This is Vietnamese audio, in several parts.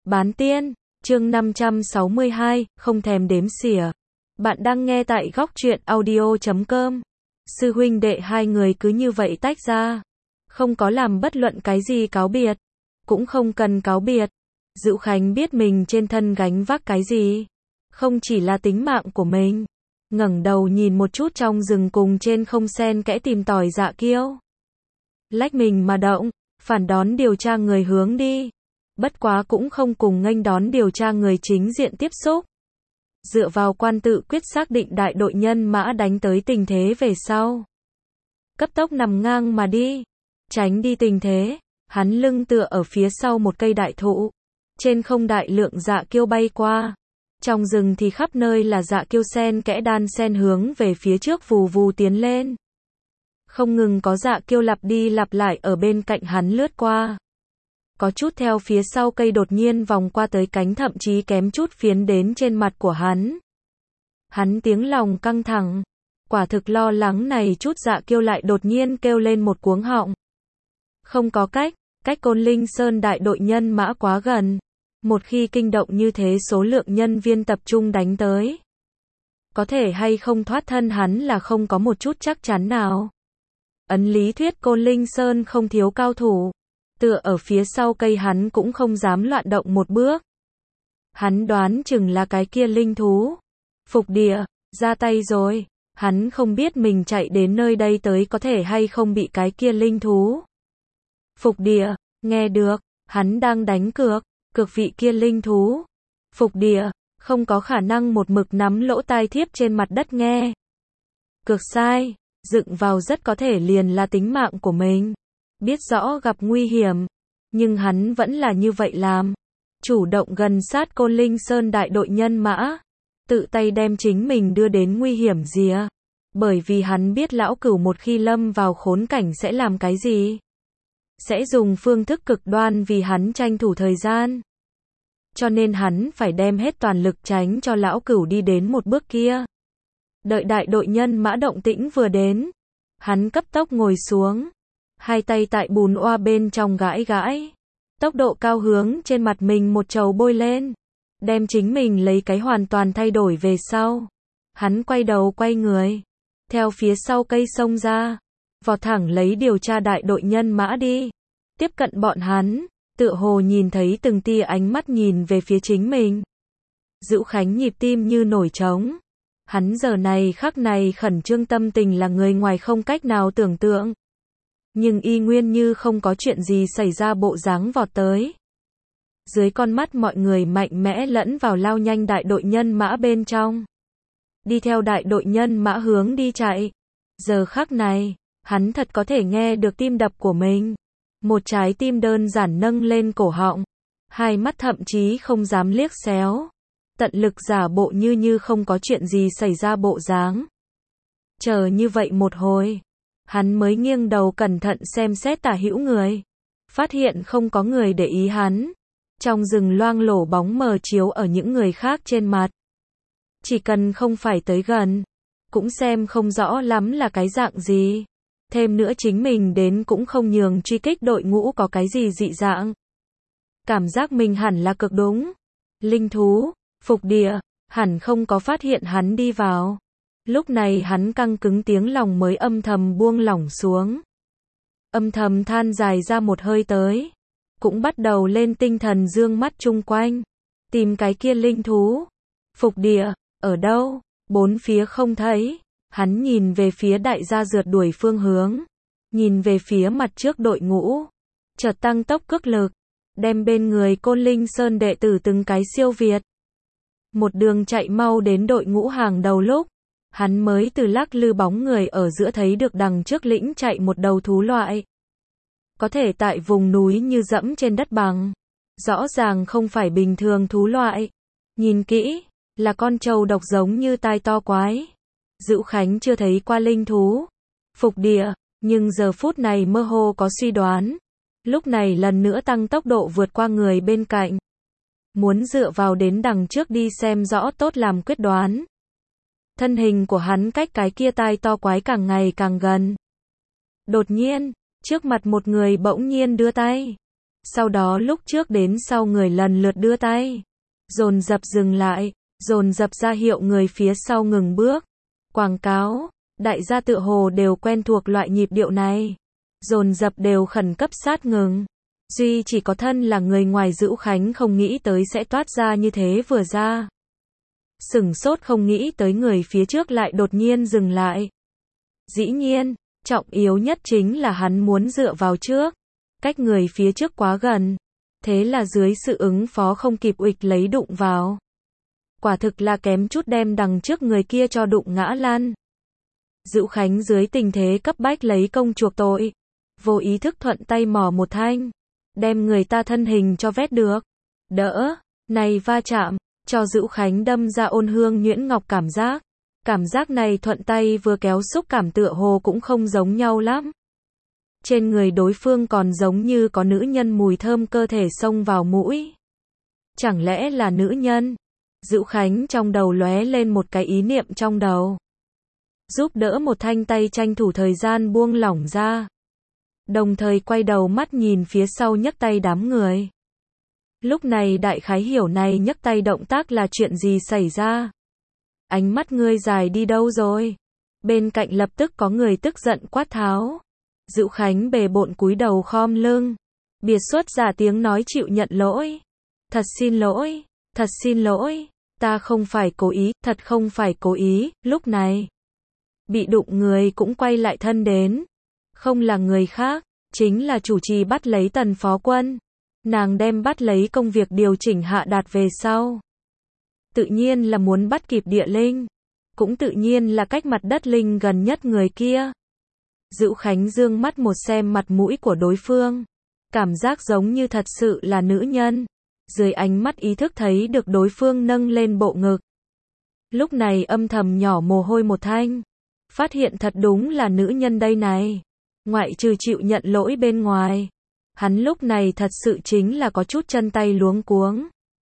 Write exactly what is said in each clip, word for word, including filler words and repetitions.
Bán tiên, chương năm trăm sáu mươi hai, không thèm đếm xỉa. Bạn đang nghe tại góc truyện audio chấm com. Sư huynh đệ hai người cứ như vậy tách ra. Không có làm bất luận cái gì cáo biệt. Cũng không cần cáo biệt. Dữu Khánh biết mình trên thân gánh vác cái gì. Không chỉ là tính mạng của mình. Ngẩng đầu nhìn một chút trong rừng cùng trên không sen kẽ tìm tòi Dạ Kiêu. Lách mình mà động, phản đón điều tra người hướng đi. Bất quá cũng không cùng nghênh đón điều tra người chính diện tiếp xúc. Dựa vào quan tự quyết xác định đại đội nhân mã đánh tới tình thế về sau. Cấp tốc nằm ngang mà đi. Tránh đi tình thế. Hắn lưng tựa ở phía sau một cây đại thụ. Trên không đại lượng Dạ Kiêu bay qua. Trong rừng thì khắp nơi là Dạ Kiêu sen kẽ đan sen hướng về phía trước vù vù tiến lên. Không ngừng có Dạ Kiêu lặp đi lặp lại ở bên cạnh hắn lướt qua. Có chút theo phía sau cây đột nhiên vòng qua tới cánh thậm chí kém chút phiến đến trên mặt của hắn. Hắn tiếng lòng căng thẳng. Quả thực lo lắng này chút Dạ Kiêu lại đột nhiên kêu lên một cuống họng. Không có cách, cách Côn Linh Sơn đại đội nhân mã quá gần. Một khi kinh động như thế số lượng nhân viên tập trung đánh tới. Có thể hay không thoát thân hắn là không có một chút chắc chắn nào. Ấn lý thuyết Côn Linh Sơn không thiếu cao thủ. Tựa ở phía sau cây hắn cũng không dám loạn động một bước. Hắn đoán chừng là cái kia linh thú. Phục địa, ra tay rồi. Hắn không biết mình chạy đến nơi đây tới có thể hay không bị cái kia linh thú. Phục địa, nghe được, hắn đang đánh cược, cược vị kia linh thú. Phục địa, không có khả năng một mực nắm lỗ tai thiếp trên mặt đất nghe. Cược sai, dựng vào rất có thể liền là tính mạng của mình. Biết rõ gặp nguy hiểm, nhưng hắn vẫn là như vậy làm. Chủ động gần sát Côn Linh Sơn đại đội nhân mã, tự tay đem chính mình đưa đến nguy hiểm rìa. Bởi vì hắn biết lão cửu một khi lâm vào khốn cảnh sẽ làm cái gì. Sẽ dùng phương thức cực đoan vì hắn tranh thủ thời gian. Cho nên hắn phải đem hết toàn lực tránh cho lão cửu đi đến một bước kia. Đợi đại đội nhân mã động tĩnh vừa đến, hắn cấp tốc ngồi xuống. Hai tay tại bùn oa bên trong gãi gãi. Tốc độ cao hướng trên mặt mình một trầu bôi lên. Đem chính mình lấy cái hoàn toàn thay đổi về sau. Hắn quay đầu quay người. Theo phía sau cây sông ra. Vọt thẳng lấy điều tra đại đội nhân mã đi. Tiếp cận bọn hắn. Tựa hồ nhìn thấy từng tia ánh mắt nhìn về phía chính mình. Dữu Khánh nhịp tim như nổi trống. Hắn giờ này khắc này khẩn trương tâm tình là người ngoài không cách nào tưởng tượng. Nhưng y nguyên như không có chuyện gì xảy ra bộ dáng vọt tới. Dưới con mắt mọi người mạnh mẽ lẫn vào lao nhanh đại đội nhân mã bên trong. Đi theo đại đội nhân mã hướng đi chạy. Giờ khắc này, hắn thật có thể nghe được tim đập của mình. Một trái tim đơn giản nâng lên cổ họng. Hai mắt thậm chí không dám liếc xéo. Tận lực giả bộ như như không có chuyện gì xảy ra bộ dáng. Chờ như vậy một hồi. Hắn mới nghiêng đầu cẩn thận xem xét tả hữu người. Phát hiện không có người để ý hắn. Trong rừng loang lổ bóng mờ chiếu ở những người khác trên mặt. Chỉ cần không phải tới gần. Cũng xem không rõ lắm là cái dạng gì. Thêm nữa chính mình đến cũng không nhường truy kích đội ngũ có cái gì dị dạng. Cảm giác mình hẳn là cực đúng. Linh thú, phục địa, hẳn không có phát hiện hắn đi vào. Lúc này hắn căng cứng tiếng lòng mới âm thầm buông lỏng xuống. Âm thầm than dài ra một hơi tới. Cũng bắt đầu lên tinh thần dương mắt chung quanh. Tìm cái kia linh thú. Phục địa, ở đâu? Bốn phía không thấy. Hắn nhìn về phía đại gia rượt đuổi phương hướng. Nhìn về phía mặt trước đội ngũ. Chợt tăng tốc cước lực. Đem bên người Côn Linh Sơn đệ tử từng cái siêu việt. Một đường chạy mau đến đội ngũ hàng đầu lúc. Hắn mới từ lắc lư bóng người ở giữa thấy được đằng trước lĩnh chạy một đầu thú loại. Có thể tại vùng núi như dẫm trên đất bằng. Rõ ràng không phải bình thường thú loại. Nhìn kỹ, là con trâu độc giống như tai to quái. Dữu Khánh chưa thấy qua linh thú. Phục địa, nhưng giờ phút này mơ hồ có suy đoán. Lúc này lần nữa tăng tốc độ vượt qua người bên cạnh. Muốn dựa vào đến đằng trước đi xem rõ tốt làm quyết đoán. Thân hình của hắn cách cái kia tai to quái càng ngày càng gần. Đột nhiên, trước mặt một người bỗng nhiên đưa tay. Sau đó lúc trước đến sau người lần lượt đưa tay, dồn dập dừng lại, dồn dập ra hiệu người phía sau ngừng bước. Quảng cáo, đại gia tựa hồ đều quen thuộc loại nhịp điệu này, dồn dập đều khẩn cấp sát ngừng. Duy chỉ có thân là người ngoài Dữu Khánh không nghĩ tới sẽ toát ra như thế vừa ra. Sửng sốt không nghĩ tới người phía trước lại đột nhiên dừng lại. Dĩ nhiên, trọng yếu nhất chính là hắn muốn dựa vào trước, cách người phía trước quá gần, thế là dưới sự ứng phó không kịp uịch lấy đụng vào. Quả thực là kém chút đem đằng trước người kia cho đụng ngã lăn. Dữu Khánh dưới tình thế cấp bách lấy công chuộc tội, vô ý thức thuận tay mò một thanh, đem người ta thân hình cho vét được. Đỡ, này va chạm, cho Dữu Khánh đâm ra ôn hương nhuyễn ngọc cảm giác. Cảm giác này thuận tay vừa kéo xúc cảm tựa hồ cũng không giống nhau lắm. Trên người đối phương còn giống như có nữ nhân mùi thơm cơ thể xông vào mũi. Chẳng lẽ là nữ nhân? Dữu Khánh trong đầu lóe lên một cái ý niệm trong đầu. Giúp đỡ một thanh tay tranh thủ thời gian buông lỏng ra. Đồng thời quay đầu mắt nhìn phía sau nhấc tay đám người. Lúc này đại khái hiểu này nhấc tay động tác là chuyện gì xảy ra. Ánh mắt ngươi dài đi đâu rồi? Bên cạnh lập tức có người tức giận quát tháo. Dữu Khánh bề bộn cúi đầu khom lưng, biệt xuất ra tiếng nói chịu nhận lỗi. Thật xin lỗi, thật xin lỗi, ta không phải cố ý, thật không phải cố ý. Lúc này, bị đụng người cũng quay lại thân đến. Không là người khác, chính là chủ trì bắt lấy Tần Phó Quân. Nàng đem bắt lấy công việc điều chỉnh hạ đạt về sau. Tự nhiên là muốn bắt kịp địa linh, cũng tự nhiên là cách mặt đất linh gần nhất người kia. Dữu Khánh dương mắt một xem mặt mũi của đối phương, cảm giác giống như thật sự là nữ nhân. Dưới ánh mắt ý thức thấy được đối phương nâng lên bộ ngực. Lúc này âm thầm nhỏ mồ hôi một thanh, phát hiện thật đúng là nữ nhân đây này. Ngoại trừ chịu nhận lỗi bên ngoài, hắn lúc này thật sự chính là có chút chân tay luống cuống.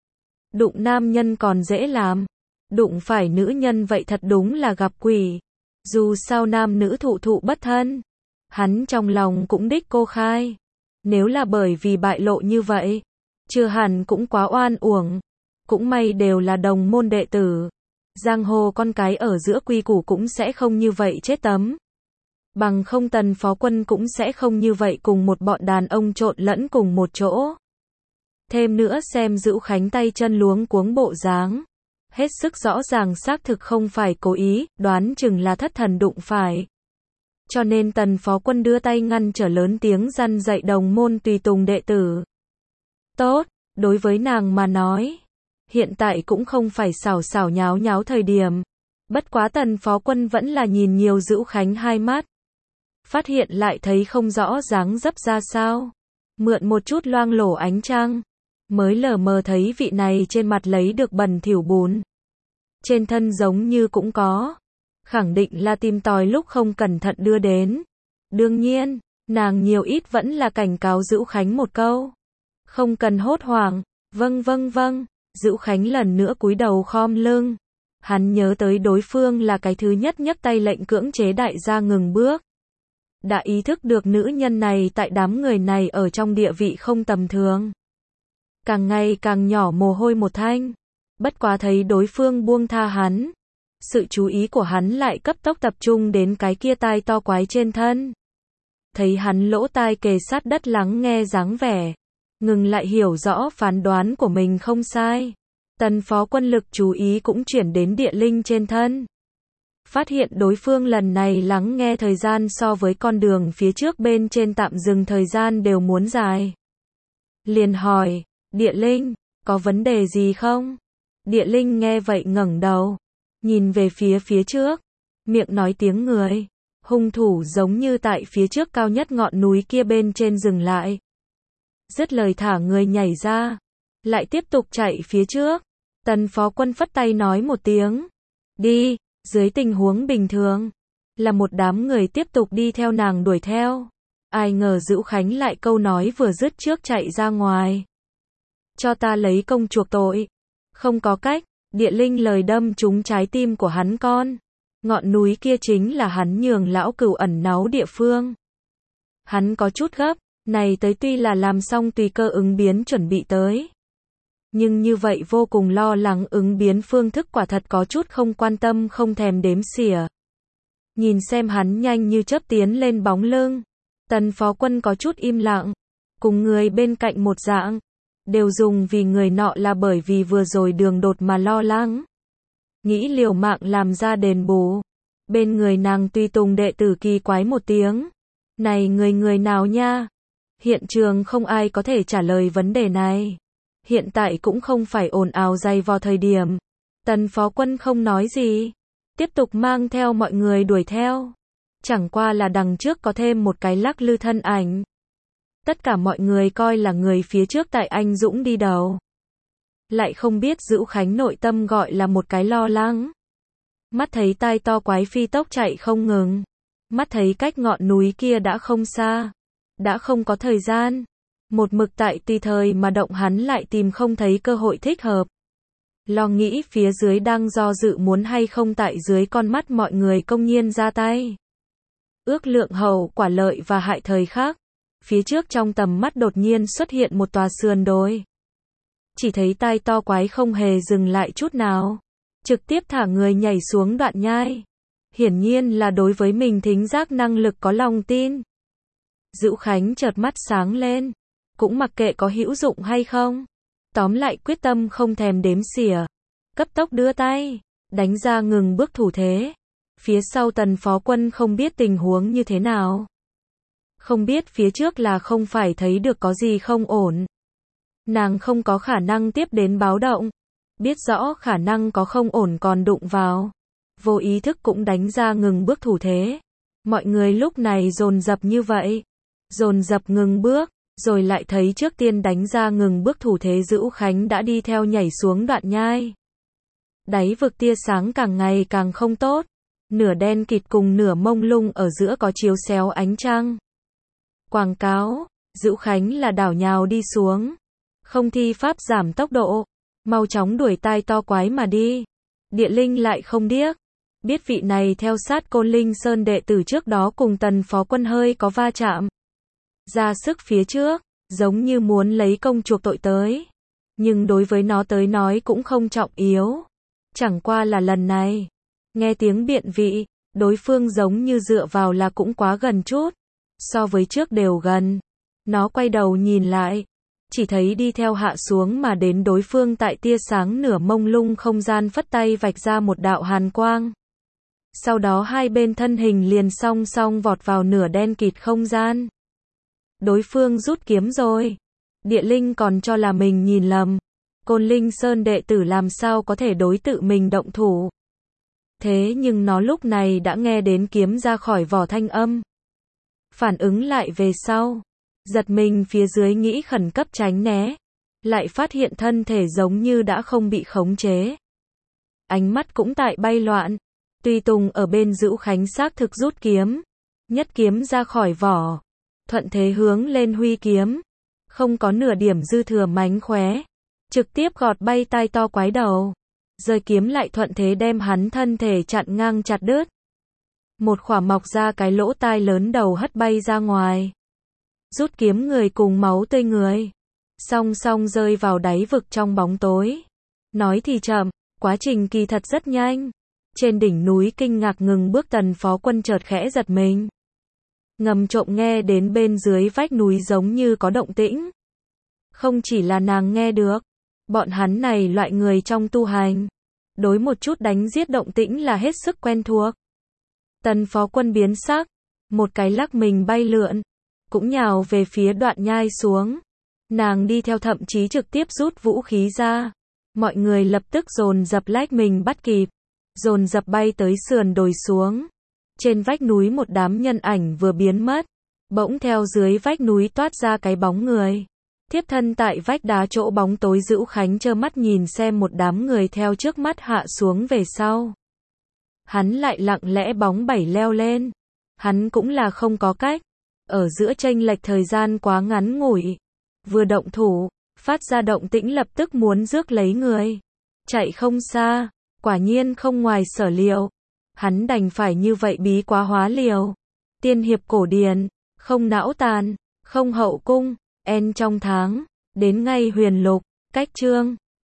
Đụng nam nhân còn dễ làm, đụng phải nữ nhân vậy thật đúng là gặp quỷ. Dù sao nam nữ thụ thụ bất thân, hắn trong lòng cũng đích cô khai. Nếu là bởi vì bại lộ như vậy, chưa hẳn cũng quá oan uổng. Cũng may đều là đồng môn đệ tử, giang hồ con cái ở giữa quy củ cũng sẽ không như vậy chết tấm. Bằng không Tần Phó Quân cũng sẽ không như vậy cùng một bọn đàn ông trộn lẫn cùng một chỗ. Thêm nữa xem Dữu Khánh tay chân luống cuống bộ dáng, hết sức rõ ràng xác thực không phải cố ý, đoán chừng là thất thần đụng phải. Cho nên Tần Phó Quân đưa tay ngăn trở lớn tiếng răn dạy đồng môn tùy tùng đệ tử. Tốt, đối với nàng mà nói, hiện tại cũng không phải xảo xảo nháo nháo thời điểm. Bất quá Tần Phó Quân vẫn là nhìn nhiều Dữu Khánh hai mắt. Phát hiện lại thấy không rõ dáng dấp ra sao. Mượn một chút loang lổ ánh trăng, mới lờ mờ thấy vị này trên mặt lấy được bẩn thỉu bùn. Trên thân giống như cũng có. Khẳng định là tìm tòi lúc không cẩn thận đưa đến. Đương nhiên, nàng nhiều ít vẫn là cảnh cáo Dữu Khánh một câu. Không cần hốt hoảng. Vâng vâng vâng. Dữu Khánh lần nữa cúi đầu khom lưng. Hắn nhớ tới đối phương là cái thứ nhất nhấc tay lệnh cưỡng chế đại gia ngừng bước. Đã ý thức được nữ nhân này tại đám người này ở trong địa vị không tầm thường. Càng ngày càng nhỏ mồ hôi một thanh. Bất quá thấy đối phương buông tha hắn. Sự chú ý của hắn lại cấp tốc tập trung đến cái kia tai to quái trên thân. Thấy hắn lỗ tai kề sát đất lắng nghe dáng vẻ. Ngừng lại hiểu rõ phán đoán của mình không sai. Tần Phó Quân lực chú ý cũng chuyển đến địa linh trên thân. Phát hiện đối phương lần này lắng nghe thời gian so với con đường phía trước bên trên tạm dừng thời gian đều muốn dài. Liền hỏi, địa linh, có vấn đề gì không? Địa linh nghe vậy ngẩng đầu, nhìn về phía phía trước, miệng nói tiếng người. Hung thủ giống như tại phía trước cao nhất ngọn núi kia bên trên dừng lại. Dứt lời thả người nhảy ra, lại tiếp tục chạy phía trước. Tần Phó Quân phất tay nói một tiếng, đi. Dưới tình huống bình thường, là một đám người tiếp tục đi theo nàng đuổi theo. Ai ngờ Dữu Khánh lại câu nói vừa dứt trước chạy ra ngoài. Cho ta lấy công chuộc tội. Không có cách, địa linh lời đâm trúng trái tim của hắn con. Ngọn núi kia chính là hắn nhường lão cửu ẩn náu địa phương. Hắn có chút gấp, Này tới tuy là làm xong tùy cơ ứng biến chuẩn bị tới. Nhưng như vậy vô cùng lo lắng ứng biến phương thức quả thật có chút không quan tâm không thèm đếm xỉa. Nhìn xem hắn nhanh như chớp tiến lên bóng lưng. Tần Phó Quân có chút im lặng. Cùng người bên cạnh một dạng. Đều dùng vì người nọ là bởi vì vừa rồi đường đột mà lo lắng. Nghĩ liều mạng làm ra đền bù. Bên người nàng tùy tùng đệ tử kỳ quái một tiếng. Này người người nào nha? Hiện trường không ai có thể trả lời vấn đề này. Hiện tại cũng không phải ồn ào dày vò thời điểm. Tần Phó Quân không nói gì. Tiếp tục mang theo mọi người đuổi theo. Chẳng qua là đằng trước có thêm một cái lắc lư thân ảnh. Tất cả mọi người coi là người phía trước tại anh Dũng đi đầu. Lại không biết Dữu Khánh nội tâm gọi là một cái lo lắng. Mắt thấy tai to quái phi tốc chạy không ngừng. Mắt thấy cách ngọn núi kia đã không xa. Đã không có thời gian. Một mực tại tùy thời mà động hắn lại tìm không thấy cơ hội thích hợp. Lo nghĩ phía dưới đang do dự muốn hay không tại dưới con mắt mọi người công nhiên ra tay. Ước lượng hậu quả lợi và hại thời khắc. Phía trước trong tầm mắt đột nhiên xuất hiện một tòa sườn đồi. Chỉ thấy tai to quái không hề dừng lại chút nào. Trực tiếp thả người nhảy xuống đoạn nhai. Hiển nhiên là đối với mình thính giác năng lực có lòng tin. Dữu Khánh chợt mắt sáng lên. Cũng mặc kệ có hữu dụng hay không. Tóm lại quyết tâm không thèm đếm xỉa. Cấp tốc đưa tay. Đánh ra ngừng bước thủ thế. Phía sau Tần Phó Quân không biết tình huống như thế nào. Không biết phía trước là không phải thấy được có gì không ổn. Nàng không có khả năng tiếp đến báo động. Biết rõ khả năng có không ổn còn đụng vào. Vô ý thức cũng đánh ra ngừng bước thủ thế. Mọi người lúc này dồn dập như vậy. Dồn dập ngừng bước. Rồi lại thấy trước tiên đánh ra ngừng bước thủ thế Dữu Khánh đã đi theo nhảy xuống đoạn nhai. Đáy vực tia sáng càng ngày càng không tốt. Nửa đen kịt cùng nửa mông lung ở giữa có chiếu xéo ánh trăng. Quảng cáo, Dữu Khánh là đảo nhào đi xuống. Không thi pháp giảm tốc độ. Mau chóng đuổi tai to quái mà đi. Địa Linh lại không điếc. Biết vị này theo sát Côn Linh Sơn đệ tử trước đó cùng Tần Phó Quân hơi có va chạm. Ra sức phía trước, giống như muốn lấy công chuộc tội tới. Nhưng đối với nó tới nói cũng không trọng yếu. Chẳng qua là lần này. Nghe tiếng biện vị, đối phương giống như dựa vào là cũng quá gần chút. So với trước đều gần. Nó quay đầu nhìn lại. Chỉ thấy đi theo hạ xuống mà đến đối phương tại tia sáng nửa mông lung không gian phất tay vạch ra một đạo hàn quang. Sau đó hai bên thân hình liền song song vọt vào nửa đen kịt không gian. Đối phương rút kiếm rồi. Địa Linh còn cho là mình nhìn lầm. Côn Linh Sơn đệ tử làm sao có thể đối tự mình động thủ. Thế nhưng nó lúc này đã nghe đến kiếm ra khỏi vỏ thanh âm. Phản ứng lại về sau. Giật mình phía dưới nghĩ khẩn cấp tránh né. Lại phát hiện thân thể giống như đã không bị khống chế. Ánh mắt cũng tại bay loạn. Tùy tùng ở bên Dữu Khánh xác thực rút kiếm. Nhất kiếm ra khỏi vỏ. Thuận thế hướng lên huy kiếm. Không có nửa điểm dư thừa mánh khóe. Trực tiếp gọt bay tai to quái đầu. Rơi kiếm lại thuận thế đem hắn thân thể chặn ngang chặt đứt. Một khỏa mọc ra cái lỗ tai lớn đầu hất bay ra ngoài. Rút kiếm người cùng máu tươi người. Song song rơi vào đáy vực trong bóng tối. Nói thì chậm, quá trình kỳ thật rất nhanh. Trên đỉnh núi kinh ngạc ngừng bước Tần Phó Quân chợt khẽ giật mình. Ngầm trộm nghe đến bên dưới vách núi giống như có động tĩnh. Không chỉ là nàng nghe được. Bọn hắn này loại người trong tu hành. Đối một chút đánh giết động tĩnh là hết sức quen thuộc. Tần Phó Quân biến sắc. Một cái lắc mình bay lượn. Cũng nhào về phía đoạn nhai xuống. Nàng đi theo thậm chí trực tiếp rút vũ khí ra. Mọi người lập tức dồn dập lách mình bắt kịp. Dồn dập bay tới sườn đồi xuống. Trên vách núi một đám nhân ảnh vừa biến mất. Bỗng theo dưới vách núi toát ra cái bóng người. Thiếp thân tại vách đá chỗ bóng tối Dữu Khánh trơ mắt nhìn xem một đám người theo trước mắt hạ xuống về sau. Hắn lại lặng lẽ bóng bảy leo lên. Hắn cũng là không có cách. Ở giữa chênh lệch thời gian quá ngắn ngủi. Vừa động thủ, phát ra động tĩnh lập tức muốn rước lấy người. Chạy không xa, quả nhiên không ngoài sở liệu. Hắn đành phải như vậy bí quá hóa liều. Tiên hiệp cổ điển, không não tàn, Không hậu cung, en trong tháng, đến ngay huyền lục, cách chương.